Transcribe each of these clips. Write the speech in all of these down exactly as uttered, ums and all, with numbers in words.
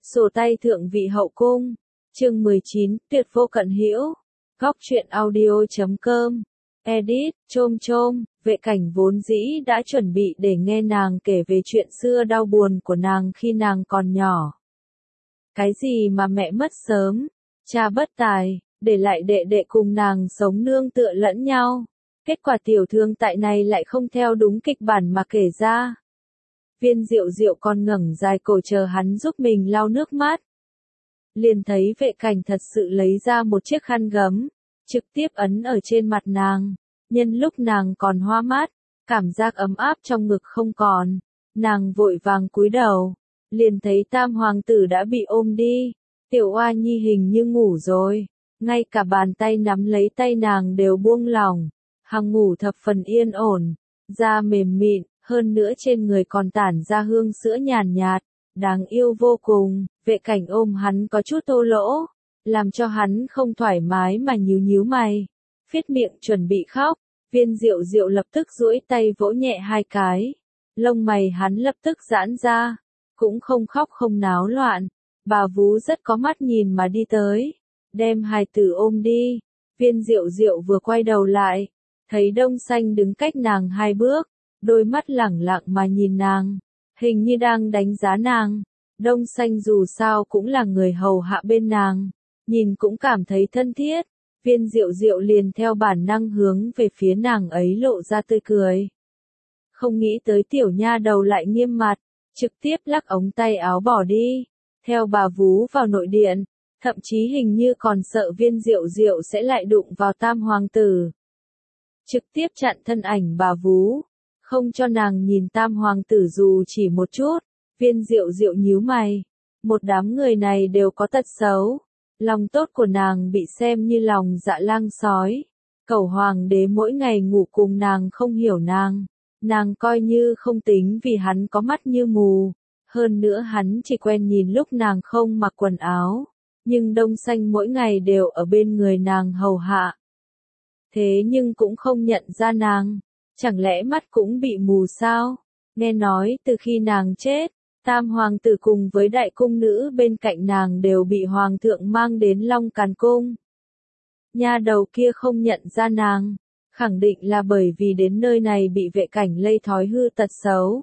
Sổ tay thượng vị hậu cung. Chương mười chín, tuyệt vô cận hữu. Góc truyện audio chấm com. Edit, chôm chôm, Vệ Cảnh vốn dĩ đã chuẩn bị để nghe nàng kể về chuyện xưa đau buồn của nàng khi nàng còn nhỏ. Cái gì mà mẹ mất sớm, cha bất tài, để lại đệ đệ cùng nàng sống nương tựa lẫn nhau. Kết quả tiểu thương tại này lại không theo đúng kịch bản mà kể ra. Viên Diệu Diệu còn ngẩng dài cổ chờ hắn giúp mình lau nước mắt. Liền thấy Vệ Cảnh thật sự lấy ra một chiếc khăn gấm, trực tiếp ấn ở trên mặt nàng. Nhân lúc nàng còn hoa mắt, cảm giác ấm áp trong ngực không còn, nàng vội vàng cúi đầu, liền thấy tam hoàng tử đã bị ôm đi. Tiểu Oa Nhi hình như ngủ rồi, ngay cả bàn tay nắm lấy tay nàng đều buông lỏng, hằng ngủ thập phần yên ổn, da mềm mịn, hơn nữa trên người còn tản ra hương sữa nhàn nhạt, đáng yêu vô cùng. Vệ Cảnh ôm hắn có chút thô lỗ, làm cho hắn không thoải mái mà nhíu nhíu mày, phết miệng chuẩn bị khóc. Viên Diệu Diệu lập tức duỗi tay vỗ nhẹ hai cái, lông mày hắn lập tức giãn ra, cũng không khóc không náo loạn. Bà vú rất có mắt nhìn mà đi tới, đem hài tử ôm đi. Viên Diệu Diệu vừa quay đầu lại, thấy Đông Xanh đứng cách nàng hai bước, đôi mắt lẳng lặng mà nhìn nàng, hình như đang đánh giá nàng. Đông Xanh dù sao cũng là người hầu hạ bên nàng, nhìn cũng cảm thấy thân thiết. Viên Diệu Diệu liền theo bản năng hướng về phía nàng ấy lộ ra tươi cười. Không nghĩ tới tiểu nha đầu lại nghiêm mặt, trực tiếp lắc ống tay áo bỏ đi, theo bà vú vào nội điện, thậm chí hình như còn sợ Viên Diệu Diệu sẽ lại đụng vào tam hoàng tử. Trực tiếp chặn thân ảnh bà vú, không cho nàng nhìn tam hoàng tử dù chỉ một chút. Viên Diệu Diệu nhíu mày, một đám người này đều có tật xấu. Lòng tốt của nàng bị xem như lòng dạ lang sói. Cẩu hoàng đế mỗi ngày ngủ cùng nàng không hiểu nàng, nàng coi như không tính vì hắn có mắt như mù. Hơn nữa hắn chỉ quen nhìn lúc nàng không mặc quần áo, nhưng Đông Xanh mỗi ngày đều ở bên người nàng hầu hạ. Thế nhưng cũng không nhận ra nàng, chẳng lẽ mắt cũng bị mù sao? Nghe nói từ khi nàng chết, tam hoàng tử cùng với đại cung nữ bên cạnh nàng đều bị hoàng thượng mang đến Long Càn Cung. Nha đầu kia không nhận ra nàng, khẳng định là bởi vì đến nơi này bị Vệ Cảnh lây thói hư tật xấu.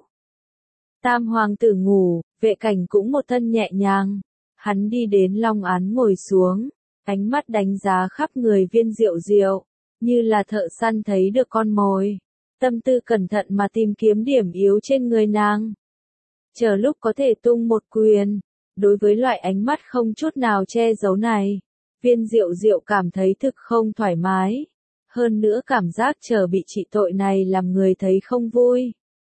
Tam hoàng tử ngủ, Vệ Cảnh cũng một thân nhẹ nhàng, hắn đi đến long án ngồi xuống, ánh mắt đánh giá khắp người Viên Diệu Diệu, như là thợ săn thấy được con mồi, tâm tư cẩn thận mà tìm kiếm điểm yếu trên người nàng. Chờ lúc có thể tung một quyền, đối với loại ánh mắt không chút nào che giấu này, Viên Diệu Diệu cảm thấy thực không thoải mái, hơn nữa cảm giác chờ bị trị tội này làm người thấy không vui.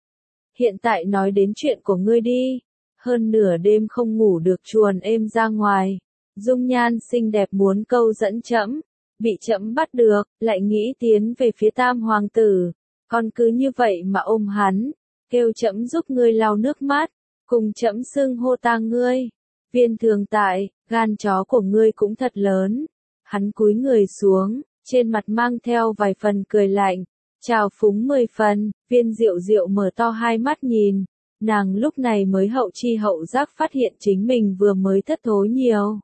Hiện tại nói đến chuyện của ngươi đi, hơn nửa đêm không ngủ được chuồn êm ra ngoài, dung nhan xinh đẹp muốn câu dẫn trẫm, bị trẫm bắt được, lại nghĩ tiến về phía tam hoàng tử, còn cứ như vậy mà ôm hắn, kêu trẫm giúp ngươi lau nước mắt, cùng trẫm xưng hô tang ngươi. Viên Thường Tại, gan chó của ngươi cũng thật lớn. Hắn cúi người xuống, trên mặt mang theo vài phần cười lạnh, trào phúng mười phần. Viên Diệu Diệu mở to hai mắt nhìn, nàng lúc này mới hậu chi hậu giác phát hiện chính mình vừa mới thất thố nhiều.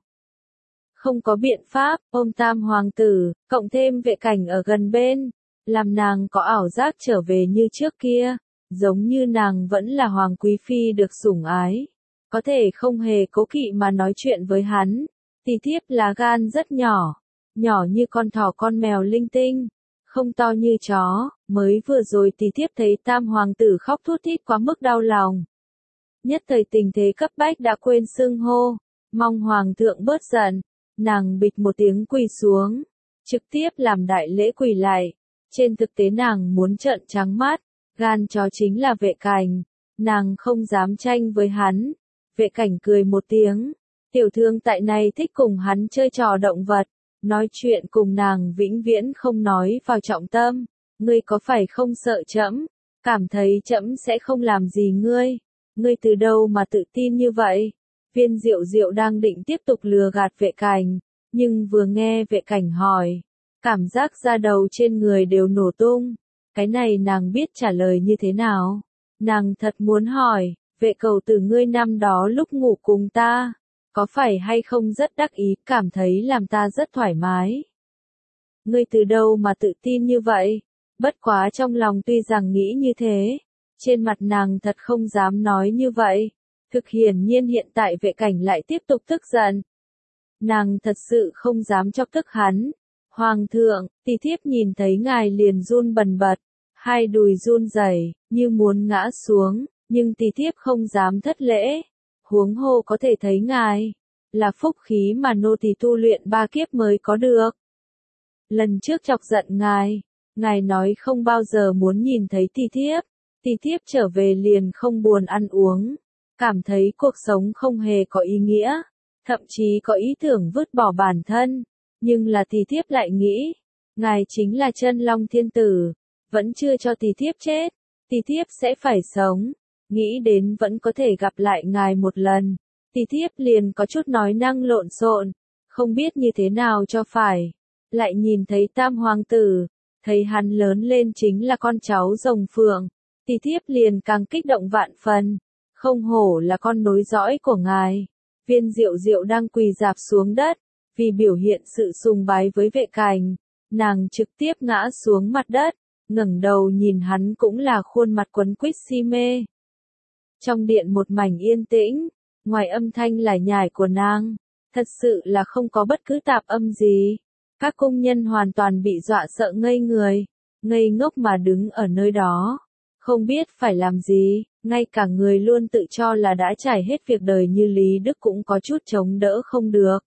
Không có biện pháp, ôm tam hoàng tử, cộng thêm Vệ Cảnh ở gần bên, làm nàng có ảo giác trở về như trước kia, giống như nàng vẫn là hoàng quý phi được sủng ái, có thể không hề cố kỵ mà nói chuyện với hắn. Tỷ thiếp lá gan rất nhỏ, nhỏ như con thỏ con mèo linh tinh, không to như chó. Mới vừa rồi tỷ thiếp thấy tam hoàng tử khóc thút thít quá mức đau lòng, nhất thời tình thế cấp bách đã quên xưng hô, mong hoàng thượng bớt giận. Nàng bịch một tiếng quỳ xuống, trực tiếp làm đại lễ quỳ lại. Trên thực tế nàng muốn trợn trắng mắt, gan chó chính là Vệ Cảnh, nàng không dám tranh với hắn. Vệ Cảnh cười một tiếng, tiểu thương tại này thích cùng hắn chơi trò động vật, nói chuyện cùng nàng vĩnh viễn không nói vào trọng tâm. Ngươi có phải không sợ trẫm, cảm thấy trẫm sẽ không làm gì ngươi? Ngươi từ đâu mà tự tin như vậy? Viên Diệu Diệu đang định tiếp tục lừa gạt Vệ Cảnh, nhưng vừa nghe Vệ Cảnh hỏi, cảm giác da đầu trên người đều nổ tung. Cái này nàng biết trả lời như thế nào. Nàng thật muốn hỏi, Vệ cầu tử ngươi năm đó lúc ngủ cùng ta, có phải hay không rất đắc ý, cảm thấy làm ta rất thoải mái. Ngươi từ đâu mà tự tin như vậy? Bất quá trong lòng tuy rằng nghĩ như thế, trên mặt nàng thật không dám nói như vậy. Thực hiển nhiên hiện tại Vệ Cảnh lại tiếp tục tức giận. Nàng thật sự không dám chọc tức hắn. Hoàng thượng, tỳ thiếp nhìn thấy ngài liền run bần bật, hai đùi run rẩy, như muốn ngã xuống, nhưng tỳ thiếp không dám thất lễ. Huống hồ có thể thấy ngài, là phúc khí mà nô tỳ tu luyện ba kiếp mới có được. Lần trước chọc giận ngài, ngài nói không bao giờ muốn nhìn thấy tỳ thiếp, tỳ thiếp trở về liền không buồn ăn uống, cảm thấy cuộc sống không hề có ý nghĩa, thậm chí có ý tưởng vứt bỏ bản thân, nhưng là tỳ thiếp lại nghĩ, ngài chính là chân long thiên tử, vẫn chưa cho tỳ thiếp chết, tỳ thiếp sẽ phải sống, nghĩ đến vẫn có thể gặp lại ngài một lần, tỳ thiếp liền có chút nói năng lộn xộn, không biết như thế nào cho phải. Lại nhìn thấy tam hoàng tử, thấy hắn lớn lên chính là con cháu rồng phượng, tỳ thiếp liền càng kích động vạn phần, không hổ là con nối dõi của ngài. Viên Diệu Diệu đang quỳ rạp xuống đất, vì biểu hiện sự sùng bái với Vệ Cảnh, nàng trực tiếp ngã xuống mặt đất, ngẩng đầu nhìn hắn cũng là khuôn mặt quấn quýt si mê. Trong điện một mảnh yên tĩnh, ngoài âm thanh lải nhải của nàng, thật sự là không có bất cứ tạp âm gì. Các cung nhân hoàn toàn bị dọa sợ ngây người, ngây ngốc mà đứng ở nơi đó, không biết phải làm gì, ngay cả người luôn tự cho là đã trải hết việc đời như Lý Đức cũng có chút chống đỡ không được.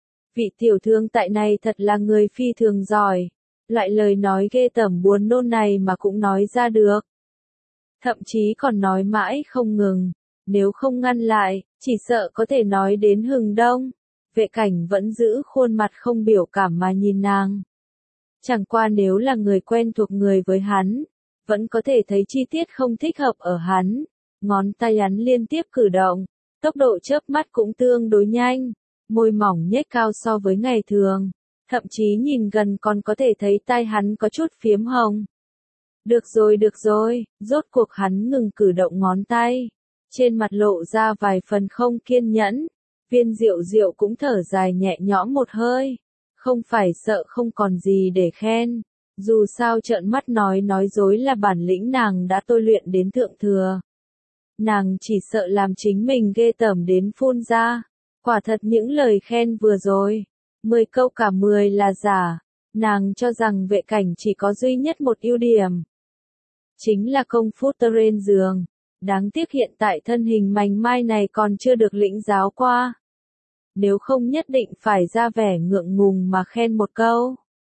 Vị tiểu thương tại này thật là người phi thường giỏi, loại lời nói ghê tởm buồn nôn này mà cũng nói ra được. Thậm chí còn nói mãi không ngừng, nếu không ngăn lại, chỉ sợ có thể nói đến hừng đông. Vệ Cảnh vẫn giữ khuôn mặt không biểu cảm mà nhìn nàng. Chẳng qua nếu là người quen thuộc người với hắn, vẫn có thể thấy chi tiết không thích hợp ở hắn. Ngón tay hắn liên tiếp cử động, tốc độ chớp mắt cũng tương đối nhanh, môi mỏng nhếch cao so với ngày thường, thậm chí nhìn gần còn có thể thấy tai hắn có chút phiếm hồng. Được rồi được rồi, rốt cuộc hắn ngừng cử động ngón tay, trên mặt lộ ra vài phần không kiên nhẫn. Viên Diệu Diệu cũng thở dài nhẹ nhõm một hơi, không phải sợ không còn gì để khen, dù sao trợn mắt nói nói dối là bản lĩnh nàng đã tôi luyện đến thượng thừa. Nàng chỉ sợ làm chính mình ghê tởm đến phun ra, quả thật những lời khen vừa rồi, mười câu cả mười là giả, nàng cho rằng Vệ Cảnh chỉ có duy nhất một ưu điểm. Chính là công phu trên giường, đáng tiếc hiện tại thân hình mảnh mai này còn chưa được lĩnh giáo qua. Nếu không nhất định phải ra vẻ ngượng ngùng mà khen một câu.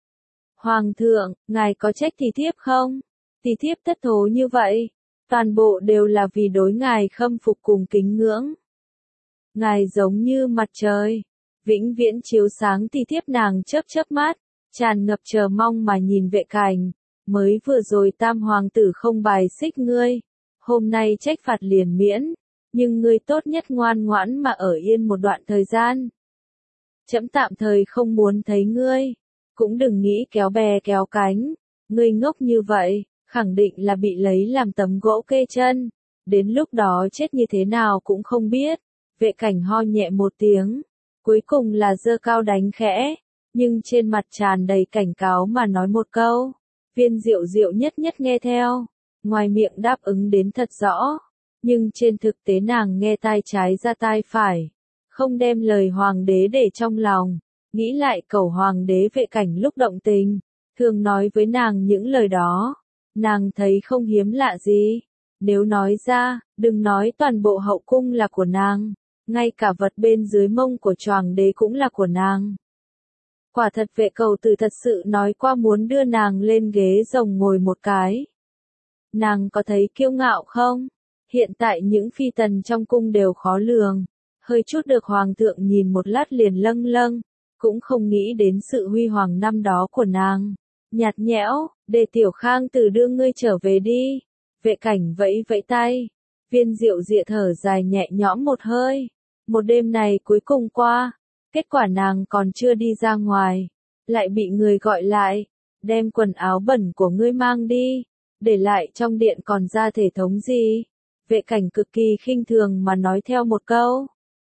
Hoàng thượng, ngài có trách tỳ thiếp không? Tỳ thiếp thất thố như vậy, toàn bộ đều là vì đối ngài khâm phục cùng kính ngưỡng. Ngài giống như mặt trời, vĩnh viễn chiếu sáng tỳ thiếp nàng chớp chớp mắt, tràn ngập chờ mong mà nhìn Vệ Cảnh. Mới vừa rồi tam hoàng tử không bài xích ngươi, hôm nay trách phạt liền miễn. Nhưng ngươi tốt nhất ngoan ngoãn mà ở yên một đoạn thời gian. Trẫm tạm thời không muốn thấy ngươi, cũng đừng nghĩ kéo bè kéo cánh, ngươi ngốc như vậy, khẳng định là bị lấy làm tấm gỗ kê chân, đến lúc đó chết như thế nào cũng không biết. Vệ Cảnh ho nhẹ một tiếng, cuối cùng là giơ cao đánh khẽ, nhưng trên mặt tràn đầy cảnh cáo mà nói một câu. Viên Diệu Diệu nhất nhất nghe theo, ngoài miệng đáp ứng đến thật rõ. Nhưng trên thực tế nàng nghe tai trái ra tai phải, không đem lời hoàng đế để trong lòng, nghĩ lại cầu hoàng đế Vệ Cảnh lúc động tình, thường nói với nàng những lời đó, nàng thấy không hiếm lạ gì, nếu nói ra, đừng nói toàn bộ hậu cung là của nàng, ngay cả vật bên dưới mông của choàng đế cũng là của nàng. Quả thật Vệ Cầu Tử thật sự nói qua muốn đưa nàng lên ghế rồng ngồi một cái. Nàng có thấy kiêu ngạo không? Hiện tại những phi tần trong cung đều khó lường, hơi chút được hoàng thượng nhìn một lát liền lâng lâng, cũng không nghĩ đến sự huy hoàng năm đó của nàng. Nhạt nhẽo, để Tiểu Khang Tử đưa ngươi trở về đi. Vệ Cảnh vẫy vẫy tay, Viên Diệu Diệu thở dài nhẹ nhõm một hơi. Một đêm này cuối cùng qua, kết quả nàng còn chưa đi ra ngoài, lại bị người gọi lại, đem quần áo bẩn của ngươi mang đi, để lại trong điện còn ra thể thống gì. Vệ Cảnh cực kỳ khinh thường mà nói theo một câu,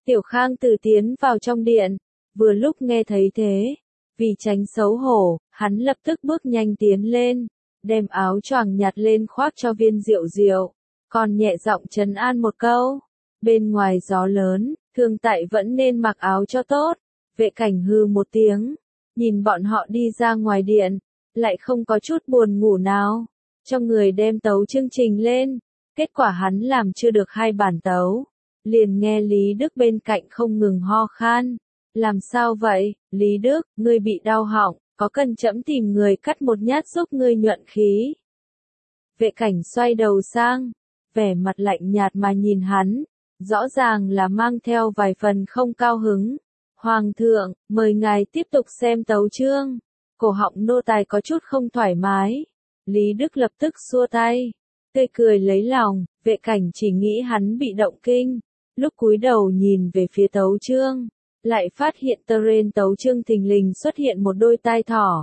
Tiểu Khang Tử tiến vào trong điện, vừa lúc nghe thấy thế, vì tránh xấu hổ, hắn lập tức bước nhanh tiến lên, đem áo choàng nhặt lên khoác cho Viên Diệu Diệu, còn nhẹ giọng trấn an một câu. Bên ngoài gió lớn, Thương Tại vẫn nên mặc áo cho tốt. Vệ Cảnh hừ một tiếng, nhìn bọn họ đi ra ngoài điện, lại không có chút buồn ngủ nào, cho người đem tấu chương trình lên. Kết quả hắn làm chưa được hai bản tấu, liền nghe Lý Đức bên cạnh không ngừng ho khan. Làm sao vậy, Lý Đức, ngươi bị đau họng, có cần trẫm tìm người cắt một nhát giúp ngươi nhuận khí? Vệ Cảnh xoay đầu sang, vẻ mặt lạnh nhạt mà nhìn hắn, rõ ràng là mang theo vài phần không cao hứng. Hoàng thượng, mời ngài tiếp tục xem tấu chương. Cổ họng nô tài có chút không thoải mái. Lý Đức lập tức xua tay, tươi cười lấy lòng. Vệ Cảnh chỉ nghĩ hắn bị động kinh, lúc cúi đầu nhìn về phía tấu chương, lại phát hiện trên tấu chương thình lình xuất hiện một đôi tai thỏ.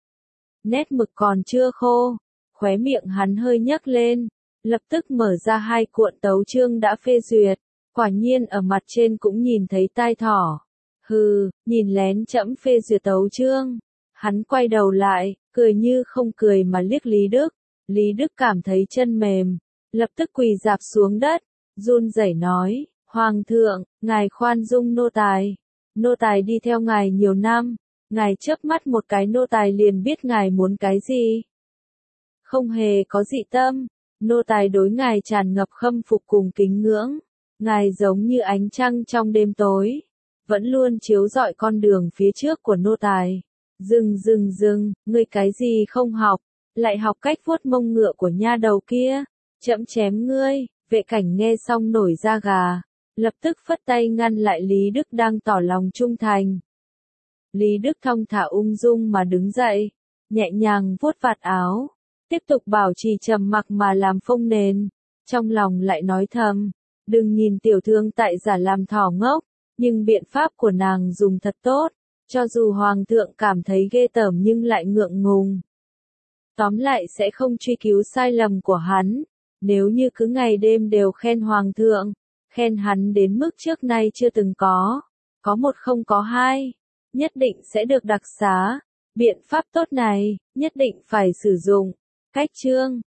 Nét mực còn chưa khô, khóe miệng hắn hơi nhấc lên, lập tức mở ra hai cuộn tấu chương đã phê duyệt, quả nhiên ở mặt trên cũng nhìn thấy tai thỏ. Hừ, nhìn lén trẫm phê duyệt tấu chương. Hắn quay đầu lại, cười như không cười mà liếc Lý Đức. Lý Đức cảm thấy chân mềm, lập tức quỳ rạp xuống đất, run rẩy nói, Hoàng thượng, ngài khoan dung nô tài. Nô tài đi theo ngài nhiều năm, ngài chớp mắt một cái nô tài liền biết ngài muốn cái gì. Không hề có dị tâm, nô tài đối ngài tràn ngập khâm phục cùng kính ngưỡng. Ngài giống như ánh trăng trong đêm tối, vẫn luôn chiếu rọi con đường phía trước của nô tài. Dừng dừng dừng, ngươi cái gì không học, lại học cách vuốt mông ngựa của nha đầu kia, trẫm chém ngươi. Vệ Cảnh nghe xong nổi da gà, lập tức phất tay ngăn lại Lý Đức đang tỏ lòng trung thành. Lý Đức thong thả ung dung mà đứng dậy, nhẹ nhàng vuốt vạt áo, tiếp tục bảo trì trầm mặc mà làm phông nền, trong lòng lại nói thầm, đừng nhìn tiểu Thương Tại giả làm thỏ ngốc, nhưng biện pháp của nàng dùng thật tốt, cho dù Hoàng thượng cảm thấy ghê tởm nhưng lại ngượng ngùng. Tóm lại sẽ không truy cứu sai lầm của hắn, nếu như cứ ngày đêm đều khen Hoàng thượng, khen hắn đến mức trước nay chưa từng có, có một không có hai, nhất định sẽ được đặc xá. Biện pháp tốt này, nhất định phải sử dụng. Cách chương